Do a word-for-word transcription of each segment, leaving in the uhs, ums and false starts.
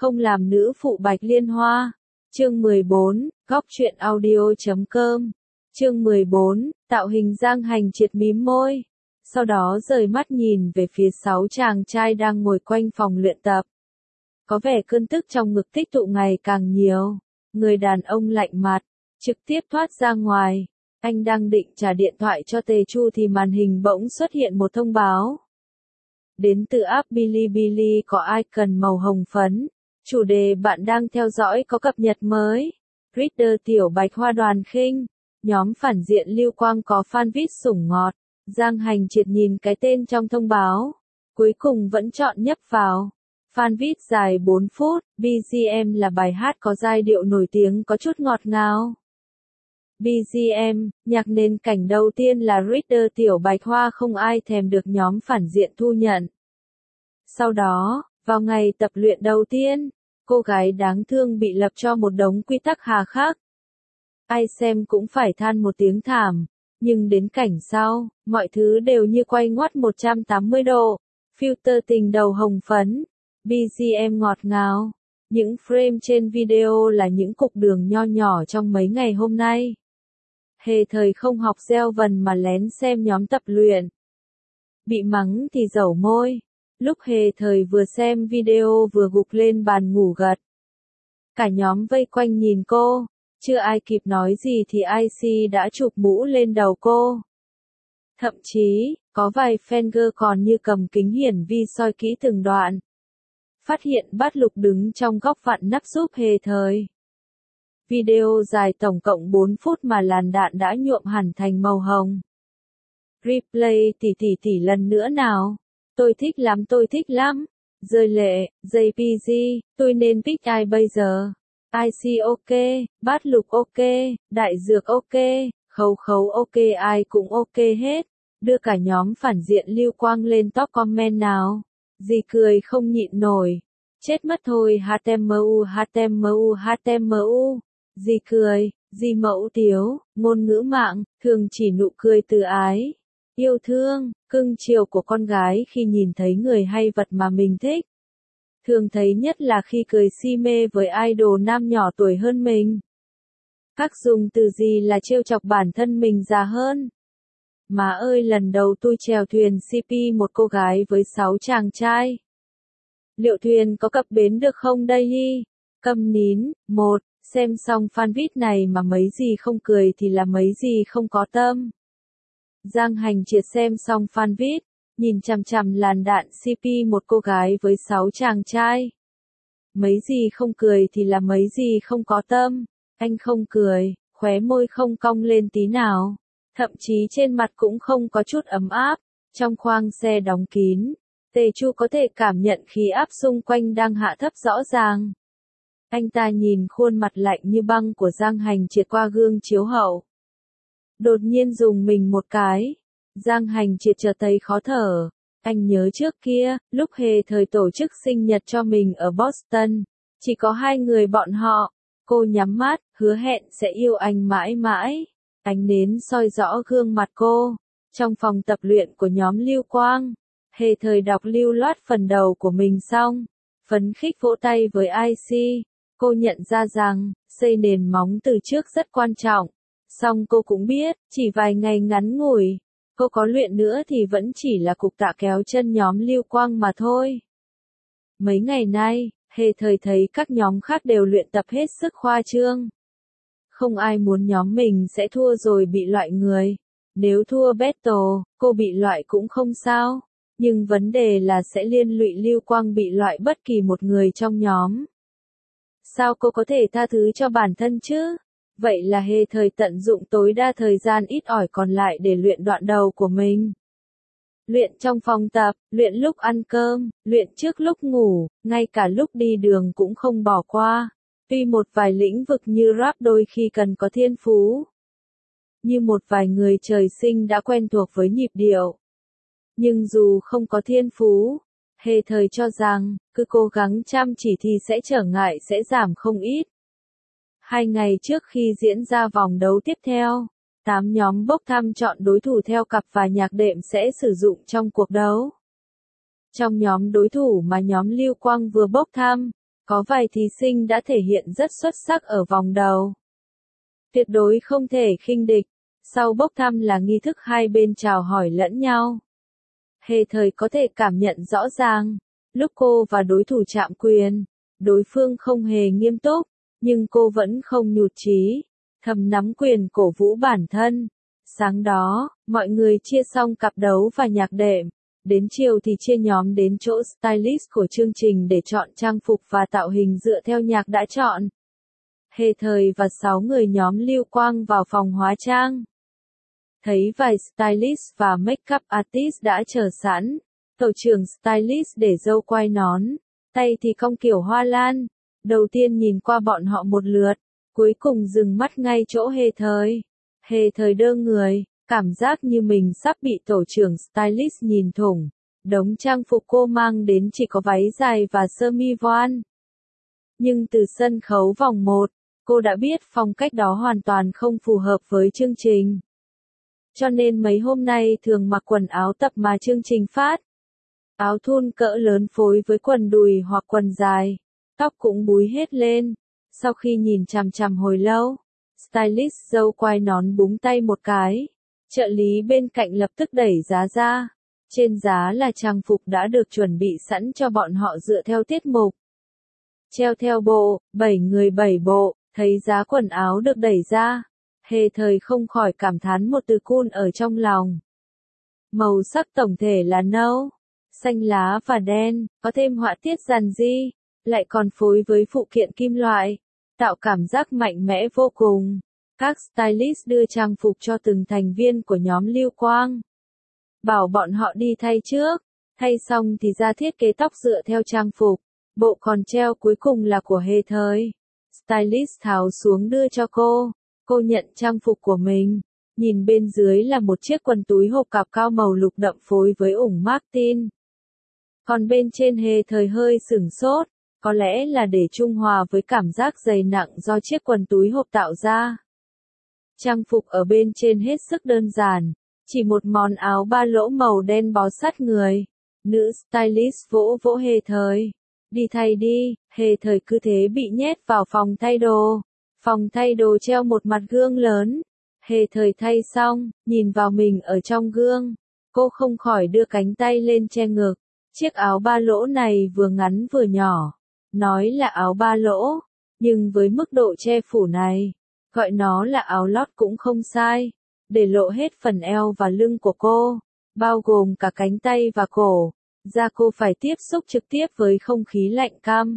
không làm nữ phụ Bạch Liên Hoa. Chương mười bốn, góc truyện audio chấm com. Chương mười bốn, tạo hình Giang Hành Triệt mím môi. Sau đó rời mắt nhìn về phía sáu chàng trai đang ngồi quanh phòng luyện tập. Có vẻ cơn tức trong ngực tích tụ ngày càng nhiều. Người đàn ông lạnh mặt, trực tiếp thoát ra ngoài. Anh đang định trả điện thoại cho Tề Chu thì màn hình bỗng xuất hiện một thông báo. Đến từ app Bilibili có icon màu hồng phấn. Chủ đề bạn đang theo dõi có cập nhật mới. Reader Tiểu Bạch Hoa Đoàn Khinh. Nhóm phản diện Lưu Quang có fanpage sủng ngọt. Giang Hành Triệt nhìn cái tên trong thông báo. Cuối cùng vẫn chọn nhấp vào. Fanpage dài bốn phút, bê giê em là bài hát có giai điệu nổi tiếng có chút ngọt ngào. bê giê em, nhạc nền cảnh đầu tiên là Reader Tiểu Bạch Hoa không ai thèm được nhóm phản diện thu nhận. Sau đó, vào ngày tập luyện đầu tiên, cô gái đáng thương bị lập cho một đống quy tắc hà khắc. Ai xem cũng phải than một tiếng thảm, nhưng đến cảnh sau, mọi thứ đều như quay ngoắt một trăm tám mươi độ. Filter tình đầu hồng phấn, bê giê em ngọt ngào. Những frame trên video là những cục đường nho nhỏ trong mấy ngày hôm nay. Hề Thời không học gieo vần mà lén xem nhóm tập luyện. Bị mắng thì dẩu môi. Lúc Hề Thời vừa xem video vừa gục lên bàn ngủ gật. Cả nhóm vây quanh nhìn cô. Chưa ai kịp nói gì thì i xê đã chụp mũ lên đầu cô. Thậm chí, có vài fan còn như cầm kính hiển vi soi kỹ từng đoạn. Phát hiện Bát Lục đứng trong góc vặn nắp giúp Hề Thời. Video dài tổng cộng bốn phút mà làn đạn đã nhuộm hẳn thành màu hồng. Replay tỉ tỉ tỉ lần nữa nào. Tôi thích lắm tôi thích lắm. Rơi lệ, jê pê giê, tôi nên pick ai bây giờ? i xê ok, Bát Lục ok, Đại Dược ok, Khấu Khấu ok ai cũng ok hết. Đưa cả nhóm phản diện Lưu Quang lên top comment nào. Dì cười không nhịn nổi. Chết mất thôi htmu htmu htmu. Dì cười, dì mẫu tiếu, ngôn ngữ mạng, thường chỉ nụ cười từ ái. Yêu thương, cưng chiều của con gái khi nhìn thấy người hay vật mà mình thích. Thường thấy nhất là khi cười si mê với idol nam nhỏ tuổi hơn mình. Các dùng từ gì là trêu chọc bản thân mình già hơn. Má ơi lần đầu tôi chèo thuyền xê pê một cô gái với sáu chàng trai. Liệu thuyền có cập bến được không đây hi? Câm nín, một, xem xong fanpage này mà mấy gì không cười thì là mấy gì không có tâm. Giang Hành Triệt xem xong fanpage, nhìn chằm chằm làn đạn xê pê một cô gái với sáu chàng trai. Mấy gì không cười thì là mấy gì không có tâm. Anh không cười, khóe môi không cong lên tí nào. Thậm chí trên mặt cũng không có chút ấm áp. Trong khoang xe đóng kín, Tề Chu có thể cảm nhận khí áp xung quanh đang hạ thấp rõ ràng. Anh ta nhìn khuôn mặt lạnh như băng của Giang Hành Triệt qua gương chiếu hậu. Đột nhiên dùng mình một cái. Giang Hành Triệt chợt thấy khó thở. Anh nhớ trước kia, lúc Hề Thời tổ chức sinh nhật cho mình ở Boston, chỉ có hai người bọn họ. Cô nhắm mắt, hứa hẹn sẽ yêu anh mãi mãi. Ánh nến soi rõ gương mặt cô. Trong phòng tập luyện của nhóm Lưu Quang, Hề Thời đọc lưu loát phần đầu của mình xong. Phấn khích vỗ tay với i xê. Cô nhận ra rằng, xây nền móng từ trước rất quan trọng. Song cô cũng biết, chỉ vài ngày ngắn ngủi, cô có luyện nữa thì vẫn chỉ là cục tạ kéo chân nhóm Lưu Quang mà thôi. Mấy ngày nay, Hề Thời thấy các nhóm khác đều luyện tập hết sức khoa trương. Không ai muốn nhóm mình sẽ thua rồi bị loại người. Nếu thua battle, cô bị loại cũng không sao. Nhưng vấn đề là sẽ liên lụy Lưu Quang bị loại bất kỳ một người trong nhóm. Sao cô có thể tha thứ cho bản thân chứ? Vậy là Hề Thời tận dụng tối đa thời gian ít ỏi còn lại để luyện đoạn đầu của mình. Luyện trong phòng tập, luyện lúc ăn cơm, luyện trước lúc ngủ, ngay cả lúc đi đường cũng không bỏ qua. Tuy một vài lĩnh vực như rap đôi khi cần có thiên phú. Như một vài người trời sinh đã quen thuộc với nhịp điệu. Nhưng dù không có thiên phú, Hề Thời cho rằng, cứ cố gắng chăm chỉ thì sẽ trở ngại sẽ giảm không ít. Hai ngày trước khi diễn ra vòng đấu tiếp theo, tám nhóm bốc thăm chọn đối thủ theo cặp và nhạc đệm sẽ sử dụng trong cuộc đấu. Trong nhóm đối thủ mà nhóm Lưu Quang vừa bốc thăm, Có vài thí sinh đã thể hiện rất xuất sắc ở vòng đầu. Tuyệt đối không thể khinh địch. Sau bốc thăm là nghi thức hai bên chào hỏi lẫn nhau. Hề Thời có thể cảm nhận rõ ràng, lúc cô và đối thủ chạm quyền, đối phương không hề nghiêm túc, nhưng cô vẫn không nhụt chí, thầm nắm quyền cổ vũ bản thân. Sáng đó, mọi người chia xong cặp đấu và nhạc đệm. Đến chiều thì chia nhóm đến chỗ stylist của chương trình để chọn trang phục và tạo hình dựa theo nhạc đã chọn. Hề Thời và sáu người nhóm Lưu Quang vào phòng hóa trang. Thấy vài stylist và make-up artist đã chờ sẵn, tổ trưởng stylist để râu quai nón, tay thì cong kiểu hoa lan. Đầu tiên nhìn qua bọn họ một lượt, cuối cùng dừng mắt ngay chỗ Hề Thời. Hề Thời đơ người, cảm giác như mình sắp bị tổ trưởng stylist nhìn thủng. Đống trang phục cô mang đến chỉ có váy dài và sơ mi voan. Nhưng từ sân khấu vòng một, cô đã biết phong cách đó hoàn toàn không phù hợp với chương trình. Cho nên mấy hôm nay thường mặc quần áo tập mà chương trình phát. Áo thun cỡ lớn phối với quần đùi hoặc quần dài, tóc cũng búi hết lên. Sau khi nhìn chằm chằm hồi lâu, stylist râu quai nón búng tay một cái. Trợ lý bên cạnh lập tức đẩy giá ra. Trên giá là trang phục đã được chuẩn bị sẵn cho bọn họ dựa theo tiết mục. Treo theo bộ, bảy người bảy bộ, thấy giá quần áo được đẩy ra. Hề Thời không khỏi cảm thán một từ cool ở trong lòng. Màu sắc tổng thể là nâu, xanh lá và đen, có thêm họa tiết giản dị, lại còn phối với phụ kiện kim loại, tạo cảm giác mạnh mẽ vô cùng. Các stylist đưa trang phục cho từng thành viên của nhóm Lưu Quang. Bảo bọn họ đi thay trước, thay xong thì ra thiết kế tóc dựa theo trang phục. Bộ còn treo cuối cùng là của Hề Thời. Stylist tháo xuống đưa cho cô. Cô nhận trang phục của mình. Nhìn bên dưới là một chiếc quần túi hộp cạp cao màu lục đậm phối với ủng Martin. Còn bên trên Hề Thời hơi sửng sốt. Có lẽ là để trung hòa với cảm giác dày nặng do chiếc quần túi hộp tạo ra. Trang phục ở bên trên hết sức đơn giản. Chỉ một món áo ba lỗ màu đen bó sát người. Nữ stylist vỗ vỗ Hề Thời. Đi thay đi. Hề Thời cứ thế bị nhét vào phòng thay đồ. Phòng thay đồ treo một mặt gương lớn. Hề Thời thay xong, nhìn vào mình ở trong gương. Cô không khỏi đưa cánh tay lên che ngực. Chiếc áo ba lỗ này vừa ngắn vừa nhỏ. Nói là áo ba lỗ, nhưng với mức độ che phủ này, gọi nó là áo lót cũng không sai. Để lộ hết phần eo và lưng của cô, bao gồm cả cánh tay và cổ. Da cô phải tiếp xúc trực tiếp với không khí lạnh căm.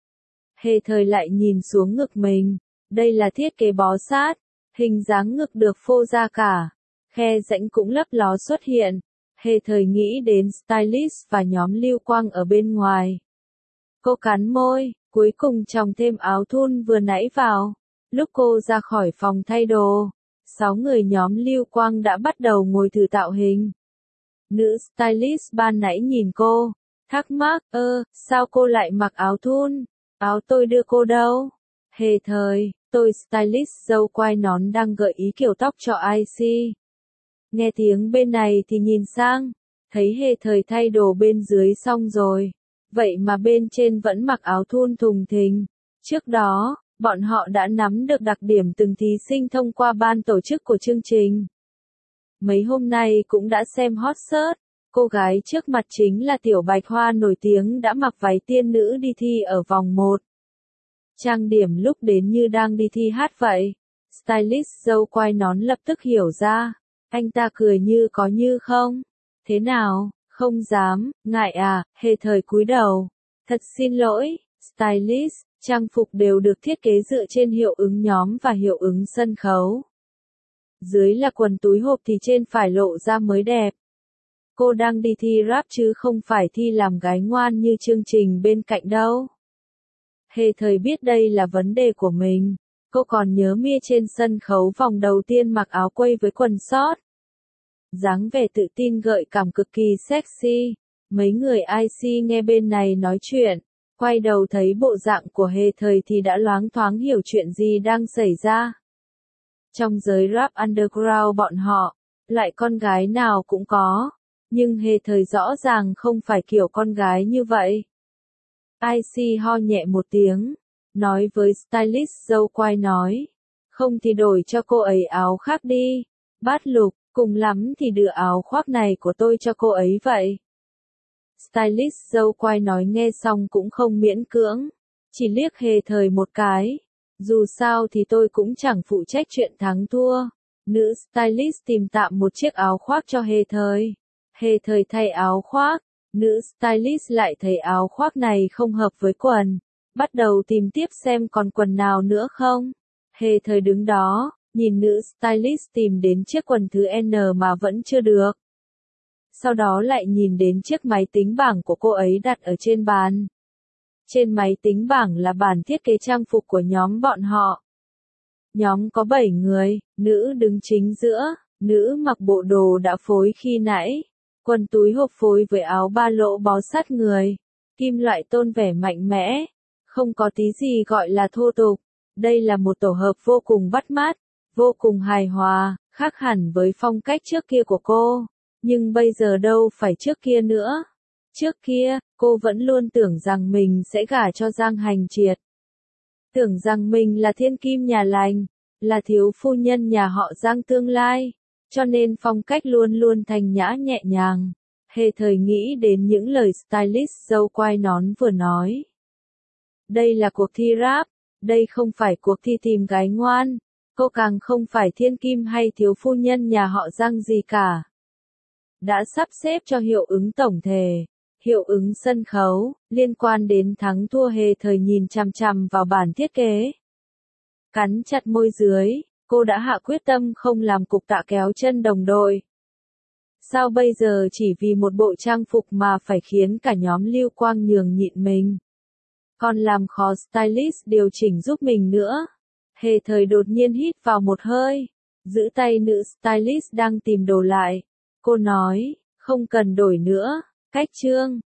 Hề Thời lại nhìn xuống ngực mình. Đây là thiết kế bó sát. Hình dáng ngực được phô ra cả. Khe rãnh cũng lấp ló xuất hiện. Hề Thời nghĩ đến stylist và nhóm Lưu Quang ở bên ngoài. Cô cắn môi, cuối cùng chòng thêm áo thun vừa nãy vào. Lúc cô ra khỏi phòng thay đồ, sáu người nhóm Lưu Quang đã bắt đầu ngồi thử tạo hình. Nữ stylist ban nãy nhìn cô, thắc mắc, ơ, sao cô lại mặc áo thun? Áo tôi đưa cô đâu? Hề Thời, tôi stylist râu quai nón đang gợi ý kiểu tóc cho i xê. Nghe tiếng bên này thì nhìn sang, thấy Hề Thời thay đồ bên dưới xong rồi. Vậy mà bên trên vẫn mặc áo thun thùng thình. Trước đó, bọn họ đã nắm được đặc điểm từng thí sinh thông qua ban tổ chức của chương trình. Mấy hôm nay cũng đã xem hot search. Cô gái trước mặt chính là Tiểu Bạch Hoa nổi tiếng đã mặc váy tiên nữ đi thi ở vòng một. Trang điểm lúc đến như đang đi thi hát vậy. Stylist râu quai nón lập tức hiểu ra. Anh ta cười như có như không. Thế nào? Không dám, ngại à? Hề Thời cúi đầu. Thật xin lỗi, stylist, trang phục đều được thiết kế dựa trên hiệu ứng nhóm và hiệu ứng sân khấu. Dưới là quần túi hộp thì trên phải lộ ra mới đẹp. Cô đang đi thi rap chứ không phải thi làm gái ngoan như chương trình bên cạnh đâu. Hề Thời biết đây là vấn đề của mình. Cô còn nhớ Mia trên sân khấu vòng đầu tiên mặc áo quây với quần short. Dáng vẻ tự tin gợi cảm cực kỳ sexy. Mấy người i xê nghe bên này nói chuyện, quay đầu thấy bộ dạng của Hề Thời thì đã loáng thoáng hiểu chuyện gì đang xảy ra. Trong giới rap underground bọn họ, lại con gái nào cũng có, nhưng Hề Thời rõ ràng không phải kiểu con gái như vậy. i xê ho nhẹ một tiếng, nói với stylist dâu quai nói. Không thì đổi cho cô ấy áo khác đi. Bát Lục, cùng lắm thì đưa áo khoác này của tôi cho cô ấy vậy. Stylist dâu quai nói nghe xong cũng không miễn cưỡng, chỉ liếc Hề Thời một cái. Dù sao thì tôi cũng chẳng phụ trách chuyện thắng thua. Nữ stylist tìm tạm một chiếc áo khoác cho Hề Thời. Hề Thời thay áo khoác, nữ stylist lại thấy áo khoác này không hợp với quần. Bắt đầu tìm tiếp xem còn quần nào nữa không. Hề Thời đứng đó, nhìn nữ stylist tìm đến chiếc quần thứ N mà vẫn chưa được. Sau đó lại nhìn đến chiếc máy tính bảng của cô ấy đặt ở trên bàn. Trên máy tính bảng là bản thiết kế trang phục của nhóm bọn họ. Nhóm có bảy người, nữ đứng chính giữa, nữ mặc bộ đồ đã phối khi nãy. Quần túi hộp phối với áo ba lỗ bó sát người. Kim loại tôn vẻ mạnh mẽ. Không có tí gì gọi là thô tục. Đây là một tổ hợp vô cùng bắt mắt, vô cùng hài hòa, khác hẳn với phong cách trước kia của cô. Nhưng bây giờ đâu phải trước kia nữa. Trước kia, cô vẫn luôn tưởng rằng mình sẽ gả cho Giang Hành Triệt. Tưởng rằng mình là thiên kim nhà lành, là thiếu phu nhân nhà họ Giang tương lai. Cho nên phong cách luôn luôn thanh nhã nhẹ nhàng. Hề Thời nghĩ đến những lời stylist dâu quai nón vừa nói. Đây là cuộc thi rap, đây không phải cuộc thi tìm gái ngoan. Cô càng không phải thiên kim hay thiếu phu nhân nhà họ Giang gì cả. Đã sắp xếp cho hiệu ứng tổng thể, hiệu ứng sân khấu, liên quan đến thắng thua. Hề Thời nhìn chằm chằm vào bản thiết kế. Cắn chặt môi dưới, cô đã hạ quyết tâm không làm cục tạ kéo chân đồng đội. Sao bây giờ chỉ vì một bộ trang phục mà phải khiến cả nhóm Lưu Quang nhường nhịn mình? Còn làm khó stylist điều chỉnh giúp mình nữa. Hề Thời đột nhiên hít vào một hơi, giữ tay nữ stylist đang tìm đồ lại. Cô nói, không cần đổi nữa, cách chương.